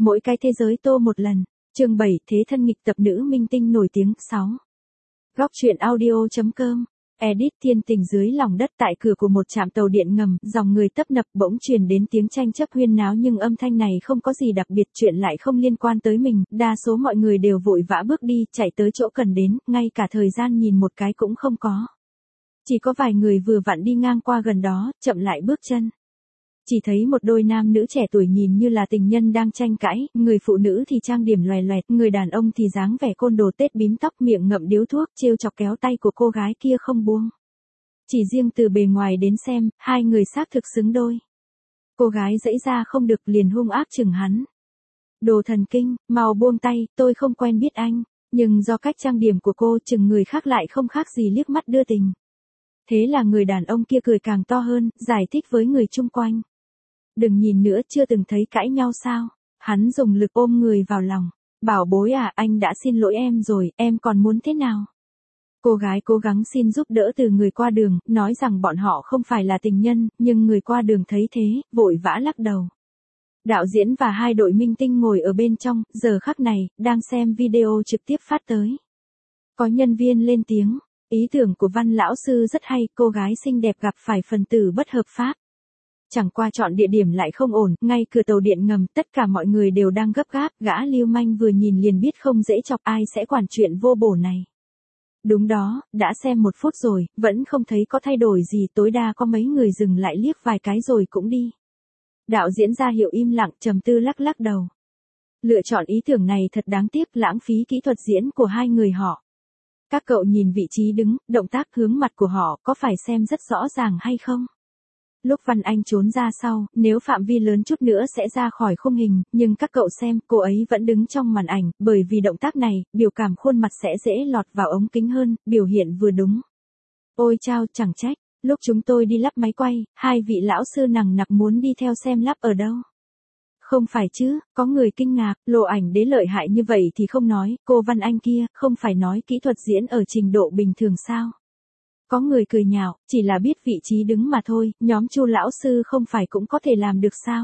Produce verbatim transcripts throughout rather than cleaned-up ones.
Mỗi cái thế giới tô một lần. Chương bảy, thế thân nghịch tập nữ minh tinh nổi tiếng. sáu. Góc truyện audio chấm com. Edit. Thiên tình dưới lòng đất. Tại cửa của một trạm tàu điện ngầm, dòng người tấp nập bỗng truyền đến tiếng tranh chấp huyên náo, nhưng âm thanh này không có gì đặc biệt, chuyện lại không liên quan tới mình, đa số mọi người đều vội vã bước đi, chạy tới chỗ cần đến, ngay cả thời gian nhìn một cái cũng không có. Chỉ có vài người vừa vặn đi ngang qua gần đó, chậm lại bước chân. Chỉ thấy một đôi nam nữ trẻ tuổi nhìn như là tình nhân đang tranh cãi, người phụ nữ thì trang điểm loè loẹt, người đàn ông thì dáng vẻ côn đồ tết bím tóc, miệng ngậm điếu thuốc, trêu chọc kéo tay của cô gái kia không buông. Chỉ riêng từ bề ngoài đến xem, hai người xác thực xứng đôi. Cô gái giãy ra không được liền hung ác chừng hắn. Đồ thần kinh, mau buông tay, tôi không quen biết anh. Nhưng do cách trang điểm của cô, chừng người khác lại không khác gì liếc mắt đưa tình. Thế là người đàn ông kia cười càng to hơn, giải thích với người chung quanh. Đừng nhìn nữa, chưa từng thấy cãi nhau sao? Hắn dùng lực ôm người vào lòng. Bảo bối à, anh đã xin lỗi em rồi, em còn muốn thế nào? Cô gái cố gắng xin giúp đỡ từ người qua đường, nói rằng bọn họ không phải là tình nhân, nhưng người qua đường thấy thế, vội vã lắc đầu. Đạo diễn và hai đội minh tinh ngồi ở bên trong, giờ khắc này, đang xem video trực tiếp phát tới. Có nhân viên lên tiếng, ý tưởng của Văn lão sư rất hay, cô gái xinh đẹp gặp phải phần tử bất hợp pháp. Chẳng qua chọn địa điểm lại không ổn, ngay cửa tàu điện ngầm, tất cả mọi người đều đang gấp gáp, gã lưu manh vừa nhìn liền biết không dễ chọc, ai sẽ quản chuyện vô bổ này. Đúng đó, đã xem một phút rồi, vẫn không thấy có thay đổi gì, tối đa có mấy người dừng lại liếc vài cái rồi cũng đi. Đạo diễn ra hiệu im lặng, trầm tư lắc lắc đầu. Lựa chọn ý tưởng này thật đáng tiếc, lãng phí kỹ thuật diễn của hai người họ. Các cậu nhìn vị trí đứng, động tác, hướng mặt của họ, có phải xem rất rõ ràng hay không? Lúc Văn Anh trốn ra sau, nếu phạm vi lớn chút nữa sẽ ra khỏi khung hình, nhưng các cậu xem, cô ấy vẫn đứng trong màn ảnh, bởi vì động tác này, biểu cảm khuôn mặt sẽ dễ lọt vào ống kính hơn, biểu hiện vừa đúng. Ôi chao, chẳng trách, lúc chúng tôi đi lắp máy quay, hai vị lão sư nằng nặc muốn đi theo xem lắp ở đâu. Không phải chứ, có người kinh ngạc, lộ ảnh đế lợi hại như vậy thì không nói, cô Văn Anh kia, không phải nói kỹ thuật diễn ở trình độ bình thường sao? Có người cười nhạo, chỉ là biết vị trí đứng mà thôi, nhóm Chu lão sư không phải cũng có thể làm được sao?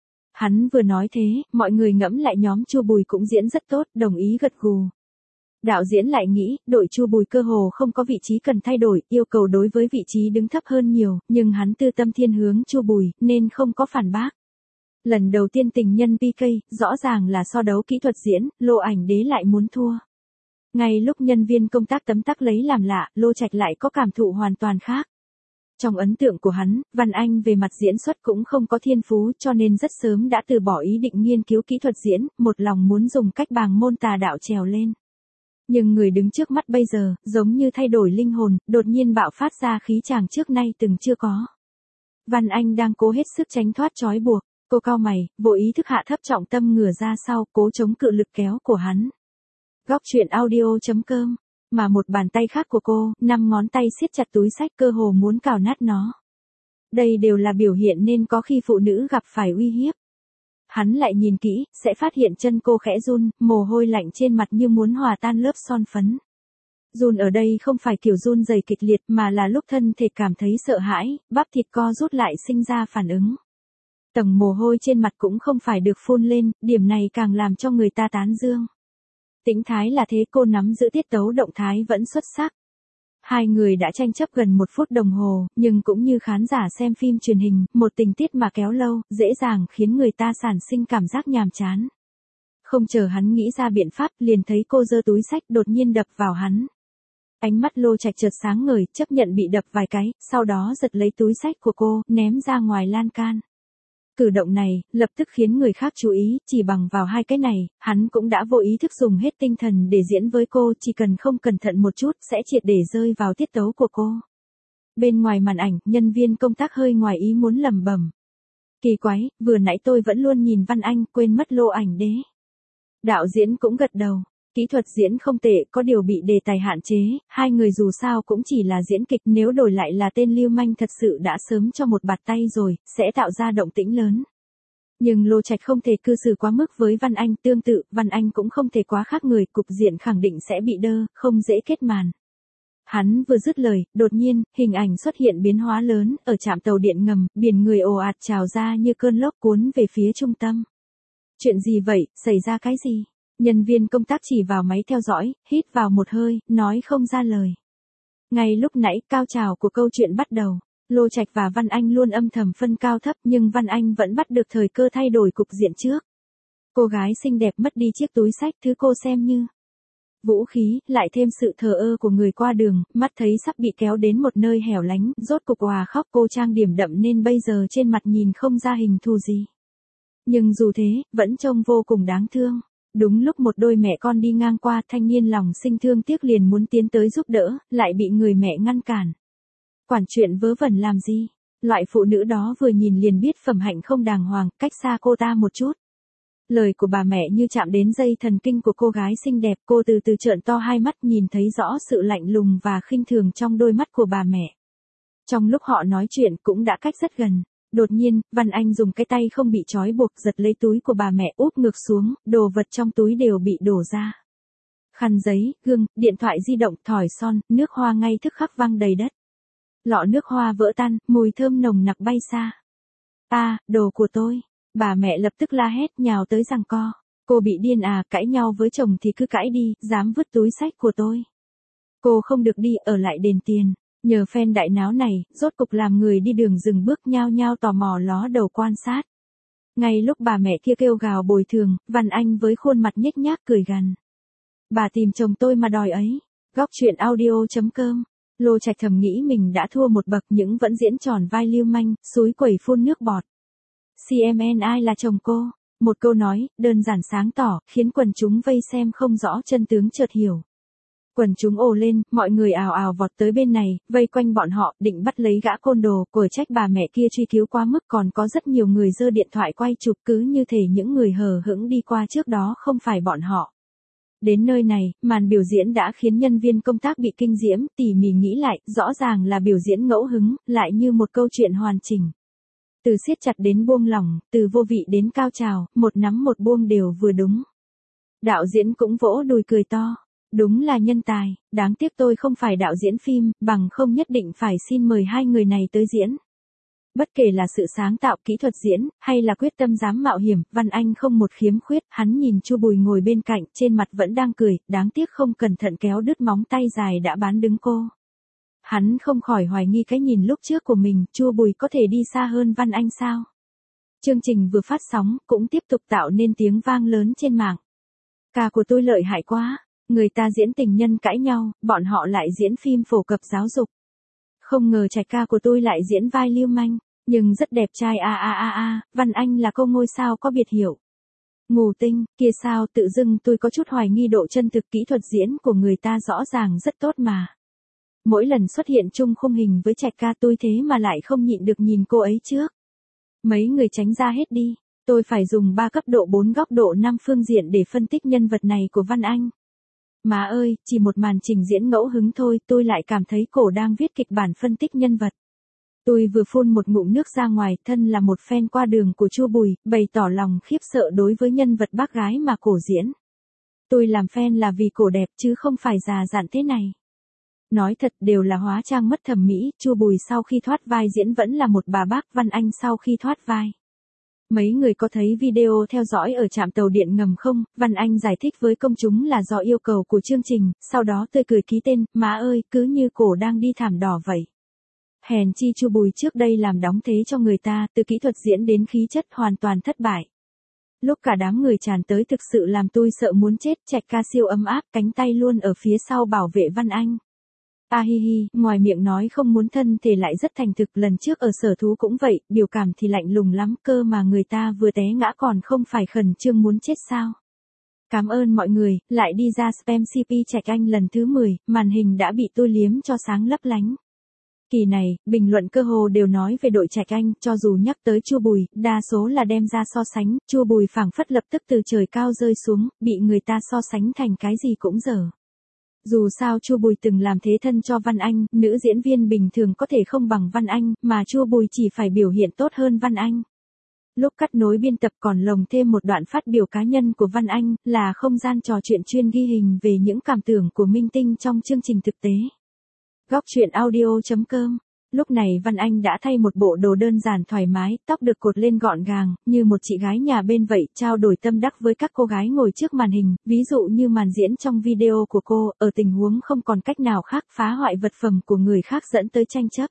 Hắn vừa nói thế, mọi người ngẫm lại nhóm Chu Bùi cũng diễn rất tốt, đồng ý gật gù. Đạo diễn lại nghĩ, đội Chu Bùi cơ hồ không có vị trí cần thay đổi, yêu cầu đối với vị trí đứng thấp hơn nhiều, nhưng hắn tư tâm thiên hướng Chu Bùi, nên không có phản bác. Lần đầu tiên tình nhân pê ca, rõ ràng là so đấu kỹ thuật diễn, lộ ảnh đế lại muốn thua. Ngay lúc nhân viên công tác tấm tắc lấy làm lạ, Lô Trạch lại có cảm thụ hoàn toàn khác. Trong ấn tượng của hắn, Văn Anh về mặt diễn xuất cũng không có thiên phú, cho nên rất sớm đã từ bỏ ý định nghiên cứu kỹ thuật diễn, một lòng muốn dùng cách bàng môn tà đạo trèo lên. Nhưng người đứng trước mắt bây giờ, giống như thay đổi linh hồn, đột nhiên bạo phát ra khí chàng trước nay từng chưa có. Văn Anh đang cố hết sức tránh thoát trói buộc, cô cau mày, vô ý thức hạ thấp trọng tâm ngửa ra sau, cố chống cự lực kéo của hắn. Góc truyện audio chấm com, mà một bàn tay khác của cô, năm ngón tay siết chặt túi xách cơ hồ muốn cào nát nó. Đây đều là biểu hiện nên có khi phụ nữ gặp phải uy hiếp. Hắn lại nhìn kỹ, sẽ phát hiện chân cô khẽ run, mồ hôi lạnh trên mặt như muốn hòa tan lớp son phấn. Run ở đây không phải kiểu run rẩy kịch liệt mà là lúc thân thể cảm thấy sợ hãi, bắp thịt co rút lại sinh ra phản ứng. Tầng mồ hôi trên mặt cũng không phải được phun lên, điểm này càng làm cho người ta tán dương. Tĩnh thái là thế, cô nắm giữ tiết tấu động thái vẫn xuất sắc. Hai người đã tranh chấp gần một phút đồng hồ, nhưng cũng như khán giả xem phim truyền hình, một tình tiết mà kéo lâu, dễ dàng khiến người ta sản sinh cảm giác nhàm chán. Không chờ hắn nghĩ ra biện pháp, liền thấy cô giơ túi xách đột nhiên đập vào hắn. Ánh mắt Lô Trạch chợt sáng ngời, chấp nhận bị đập vài cái, sau đó giật lấy túi xách của cô, ném ra ngoài lan can. Cử động này, lập tức khiến người khác chú ý, chỉ bằng vào hai cái này, hắn cũng đã vô ý thức dùng hết tinh thần để diễn với cô, chỉ cần không cẩn thận một chút, sẽ triệt để rơi vào tiết tấu của cô. Bên ngoài màn ảnh, nhân viên công tác hơi ngoài ý muốn lẩm bẩm. Kỳ quái, vừa nãy tôi vẫn luôn nhìn Văn Anh, quên mất lộ ảnh đế. Đạo diễn cũng gật đầu. Kỹ thuật diễn không tệ, có điều bị đề tài hạn chế, hai người dù sao cũng chỉ là diễn kịch, nếu đổi lại là tên lưu manh thật sự đã sớm cho một bạt tay rồi, sẽ tạo ra động tĩnh lớn. Nhưng Lô Trạch không thể cư xử quá mức với Văn Anh, tương tự, Văn Anh cũng không thể quá khác người, cục diện khẳng định sẽ bị đơ, không dễ kết màn. Hắn vừa dứt lời, đột nhiên, hình ảnh xuất hiện biến hóa lớn, ở trạm tàu điện ngầm, biển người ồ ạt trào ra như cơn lốc cuốn về phía trung tâm. Chuyện gì vậy, xảy ra cái gì? Nhân viên công tác chỉ vào máy theo dõi, hít vào một hơi, nói không ra lời. Ngay lúc nãy, cao trào của câu chuyện bắt đầu. Lô Trạch và Văn Anh luôn âm thầm phân cao thấp nhưng Văn Anh vẫn bắt được thời cơ thay đổi cục diện trước. Cô gái xinh đẹp mất đi chiếc túi xách thứ cô xem như vũ khí, lại thêm sự thờ ơ của người qua đường, mắt thấy sắp bị kéo đến một nơi hẻo lánh, rốt cục òa khóc. Cô trang điểm đậm nên bây giờ trên mặt nhìn không ra hình thù gì. Nhưng dù thế, vẫn trông vô cùng đáng thương. Đúng lúc một đôi mẹ con đi ngang qua, thanh niên lòng sinh thương tiếc liền muốn tiến tới giúp đỡ, lại bị người mẹ ngăn cản. Quản chuyện vớ vẩn làm gì? Loại phụ nữ đó vừa nhìn liền biết phẩm hạnh không đàng hoàng, cách xa cô ta một chút. Lời của bà mẹ như chạm đến dây thần kinh của cô gái xinh đẹp, cô từ từ trợn to hai mắt nhìn thấy rõ sự lạnh lùng và khinh thường trong đôi mắt của bà mẹ. Trong lúc họ nói chuyện cũng đã cách rất gần. Đột nhiên, Văn Anh dùng cái tay không bị trói buộc giật lấy túi của bà mẹ úp ngược xuống, đồ vật trong túi đều bị đổ ra. Khăn giấy, gương, điện thoại di động, thỏi son, nước hoa ngay tức khắc văng đầy đất. Lọ nước hoa vỡ tan, mùi thơm nồng nặc bay xa. À, đồ của tôi. Bà mẹ lập tức la hét nhào tới giằng co. Cô bị điên à, cãi nhau với chồng thì cứ cãi đi, dám vứt túi xách của tôi. Cô không được đi, ở lại đền tiền. Nhờ phen đại náo này, rốt cục làm người đi đường dừng bước nhao nhao tò mò ló đầu quan sát. Ngay lúc bà mẹ kia kêu gào bồi thường, Văn Anh với khuôn mặt nhếch nhác cười gằn. Bà tìm chồng tôi mà đòi ấy. Góc truyện audio chấm com. Lô Trạch thầm nghĩ mình đã thua một bậc nhưng vẫn diễn tròn vai lưu manh, xúi quẩy phun nước bọt. xê em en ai là chồng cô? Một câu nói, đơn giản sáng tỏ, khiến quần chúng vây xem không rõ chân tướng chợt hiểu. Quần chúng ồ lên, mọi người ào ào vọt tới bên này, vây quanh bọn họ, định bắt lấy gã côn đồ, của trách bà mẹ kia truy cứu quá mức, còn có rất nhiều người giơ điện thoại quay chụp, cứ như thể những người hờ hững đi qua trước đó không phải bọn họ. Đến nơi này, màn biểu diễn đã khiến nhân viên công tác bị kinh diễm, tỉ mỉ nghĩ lại, rõ ràng là biểu diễn ngẫu hứng, lại như một câu chuyện hoàn chỉnh. Từ siết chặt đến buông lỏng, từ vô vị đến cao trào, một nắm một buông đều vừa đúng. Đạo diễn cũng vỗ đùi cười to. Đúng là nhân tài, đáng tiếc tôi không phải đạo diễn phim, bằng không nhất định phải xin mời hai người này tới diễn. Bất kể là sự sáng tạo kỹ thuật diễn, hay là quyết tâm dám mạo hiểm, Văn Anh không một khiếm khuyết, hắn nhìn Chu Bùi ngồi bên cạnh, trên mặt vẫn đang cười, đáng tiếc không cẩn thận kéo đứt móng tay dài đã bán đứng cô. Hắn không khỏi hoài nghi cái nhìn lúc trước của mình, Chu Bùi có thể đi xa hơn Văn Anh sao? Chương trình vừa phát sóng, cũng tiếp tục tạo nên tiếng vang lớn trên mạng. Ca của tôi lợi hại quá. Người ta diễn tình nhân cãi nhau, bọn họ lại diễn phim phổ cập giáo dục. Không ngờ Trạch ca của tôi lại diễn vai lưu manh, nhưng rất đẹp trai a a a a, Văn Anh là cô ngôi sao có biệt hiệu. Ngù tinh, kia sao tự dưng tôi có chút hoài nghi độ chân thực kỹ thuật diễn của người ta rõ ràng rất tốt mà. Mỗi lần xuất hiện chung khung hình với Trạch ca tôi thế mà lại không nhịn được nhìn cô ấy trước. Mấy người tránh ra hết đi, tôi phải dùng ba cấp độ bốn góc độ năm phương diện để phân tích nhân vật này của Văn Anh. Má ơi, chỉ một màn trình diễn ngẫu hứng thôi, tôi lại cảm thấy cổ đang viết kịch bản phân tích nhân vật. Tôi vừa phun một ngụm nước ra ngoài, thân là một fan qua đường của Chu Bùi, bày tỏ lòng khiếp sợ đối với nhân vật bác gái mà cổ diễn. Tôi làm fan là vì cổ đẹp chứ không phải già dặn thế này. Nói thật đều là hóa trang mất thẩm mỹ, Chu Bùi sau khi thoát vai diễn vẫn là một bà bác, Văn Anh sau khi thoát vai. Mấy người có thấy video theo dõi ở trạm tàu điện ngầm không? Văn Anh giải thích với công chúng là do yêu cầu của chương trình, sau đó tươi cười ký tên, má ơi, cứ như cổ đang đi thảm đỏ vậy. Hèn chi Chu Bùi trước đây làm đóng thế cho người ta, từ kỹ thuật diễn đến khí chất hoàn toàn thất bại. Lúc cả đám người tràn tới thực sự làm tôi sợ muốn chết, Trạch ca siêu ấm áp, cánh tay luôn ở phía sau bảo vệ Văn Anh. A hi hi, ngoài miệng nói không muốn thân thể lại rất thành thực, lần trước ở sở thú cũng vậy, biểu cảm thì lạnh lùng lắm cơ mà người ta vừa té ngã còn không phải khẩn trương muốn chết sao. Cảm ơn mọi người, lại đi ra spam xê pê Trạch Anh lần thứ mười, màn hình đã bị tôi liếm cho sáng lấp lánh. Kỳ này, bình luận cơ hồ đều nói về đội Trạch Anh, cho dù nhắc tới Chu Bùi, đa số là đem ra so sánh, Chu Bùi phảng phất lập tức từ trời cao rơi xuống, bị người ta so sánh thành cái gì cũng dở. Dù sao Chu Bùi từng làm thế thân cho Văn Anh, nữ diễn viên bình thường có thể không bằng Văn Anh, mà Chu Bùi chỉ phải biểu hiện tốt hơn Văn Anh. Lúc cắt nối biên tập còn lồng thêm một đoạn phát biểu cá nhân của Văn Anh, là không gian trò chuyện chuyên ghi hình về những cảm tưởng của minh tinh trong chương trình thực tế. Góc truyện audio chấm com Lúc này Văn Anh đã thay một bộ đồ đơn giản thoải mái, tóc được cột lên gọn gàng, như một chị gái nhà bên vậy, trao đổi tâm đắc với các cô gái ngồi trước màn hình, ví dụ như màn diễn trong video của cô, ở tình huống không còn cách nào khác phá hoại vật phẩm của người khác dẫn tới tranh chấp.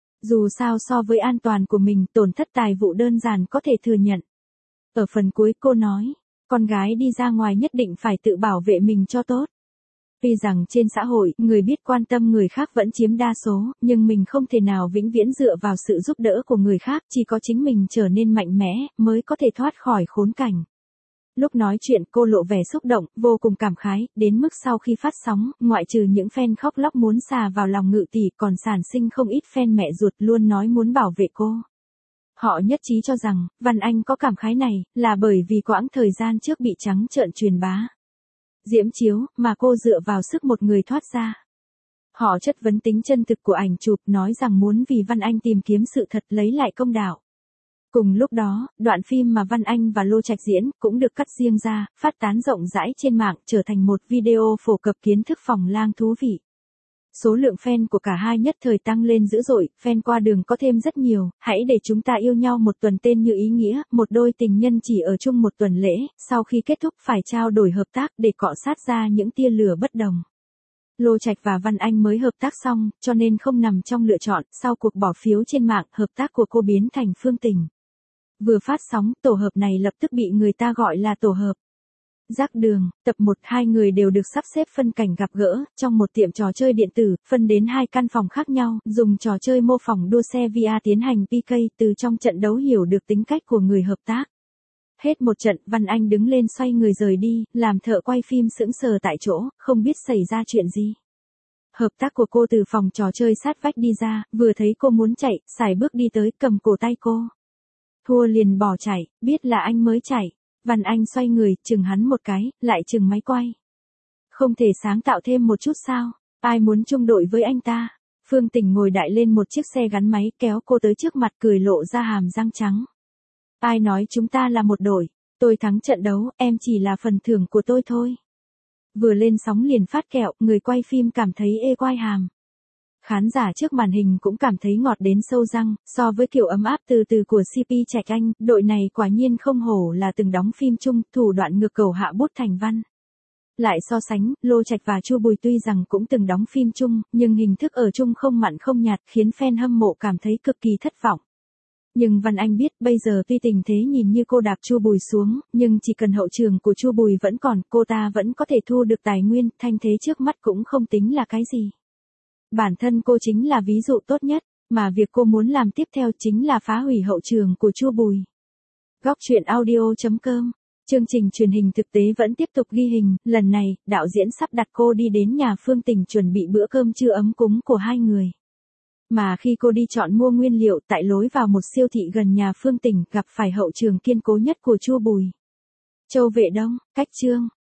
Dù sao so với an toàn của mình, tổn thất tài vụ đơn giản có thể thừa nhận. Ở phần cuối cô nói, con gái đi ra ngoài nhất định phải tự bảo vệ mình cho tốt. Tuy rằng trên xã hội, người biết quan tâm người khác vẫn chiếm đa số, nhưng mình không thể nào vĩnh viễn dựa vào sự giúp đỡ của người khác, chỉ có chính mình trở nên mạnh mẽ, mới có thể thoát khỏi khốn cảnh. Lúc nói chuyện cô lộ vẻ xúc động, vô cùng cảm khái, đến mức sau khi phát sóng, ngoại trừ những fan khóc lóc muốn xà vào lòng Ngự Tỷ, còn sản sinh không ít fan mẹ ruột luôn nói muốn bảo vệ cô. Họ nhất trí cho rằng, Văn Anh có cảm khái này, là bởi vì quãng thời gian trước bị trắng trợn truyền bá diễm chiếu, mà cô dựa vào sức một người thoát ra. Họ chất vấn tính chân thực của ảnh chụp, nói rằng muốn vì Văn Anh tìm kiếm sự thật, lấy lại công đạo. Cùng lúc đó, đoạn phim mà Văn Anh và Lô Trạch diễn, cũng được cắt riêng ra, phát tán rộng rãi trên mạng, trở thành một video phổ cập kiến thức phòng lang thú vị. Số lượng fan của cả hai nhất thời tăng lên dữ dội, fan qua đường có thêm rất nhiều, hãy để chúng ta yêu nhau một tuần tên như ý nghĩa, một đôi tình nhân chỉ ở chung một tuần lễ, sau khi kết thúc phải trao đổi hợp tác để cọ sát ra những tia lửa bất đồng. Lô Trạch và Văn Anh mới hợp tác xong, cho nên không nằm trong lựa chọn, sau cuộc bỏ phiếu trên mạng, hợp tác của cô biến thành Phương Tình. Vừa phát sóng, tổ hợp này lập tức bị người ta gọi là tổ hợp Rác Đường. Tập một, hai người đều được sắp xếp phân cảnh gặp gỡ, trong một tiệm trò chơi điện tử, phân đến hai căn phòng khác nhau, dùng trò chơi mô phỏng đua xe vê rờ tiến hành pê ca, từ trong trận đấu hiểu được tính cách của người hợp tác. Hết một trận, Văn Anh đứng lên xoay người rời đi, làm thợ quay phim sững sờ tại chỗ, không biết xảy ra chuyện gì. Hợp tác của cô từ phòng trò chơi sát vách đi ra, vừa thấy cô muốn chạy, sải bước đi tới, cầm cổ tay cô. Thua liền bỏ chạy, biết là anh mới chạy. Văn Anh xoay người, chừng hắn một cái, lại chừng máy quay. Không thể sáng tạo thêm một chút sao? Ai muốn chung đội với anh ta? Phương Tình ngồi đại lên một chiếc xe gắn máy, kéo cô tới trước mặt, cười lộ ra hàm răng trắng. Ai nói chúng ta là một đội? Tôi thắng trận đấu, em chỉ là phần thưởng của tôi thôi. Vừa lên sóng liền phát kẹo, người quay phim cảm thấy ê quai hàm. Khán giả trước màn hình cũng cảm thấy ngọt đến sâu răng, so với kiểu ấm áp từ từ của xê pê Trạch Anh, đội này quả nhiên không hổ là từng đóng phim chung, thủ đoạn ngược cầu hạ bút thành văn. Lại so sánh, Lô Trạch và Chu Bùi tuy rằng cũng từng đóng phim chung, nhưng hình thức ở chung không mặn không nhạt, khiến fan hâm mộ cảm thấy cực kỳ thất vọng. Nhưng Văn Anh biết, bây giờ tuy tình thế nhìn như cô đạp Chu Bùi xuống, nhưng chỉ cần hậu trường của Chu Bùi vẫn còn, cô ta vẫn có thể thu được tài nguyên, thanh thế trước mắt cũng không tính là cái gì. Bản thân cô chính là ví dụ tốt nhất, mà việc cô muốn làm tiếp theo chính là phá hủy hậu trường của Chu Bùi. Góc truyện audio chấm com. Chương trình truyền hình thực tế vẫn tiếp tục ghi hình, lần này, đạo diễn sắp đặt cô đi đến nhà Phương Tình chuẩn bị bữa cơm trưa ấm cúng của hai người. Mà khi cô đi chọn mua nguyên liệu tại lối vào một siêu thị gần nhà Phương Tình, gặp phải hậu trường kiên cố nhất của Chu Bùi. Châu Vệ Đông, Cách Trương,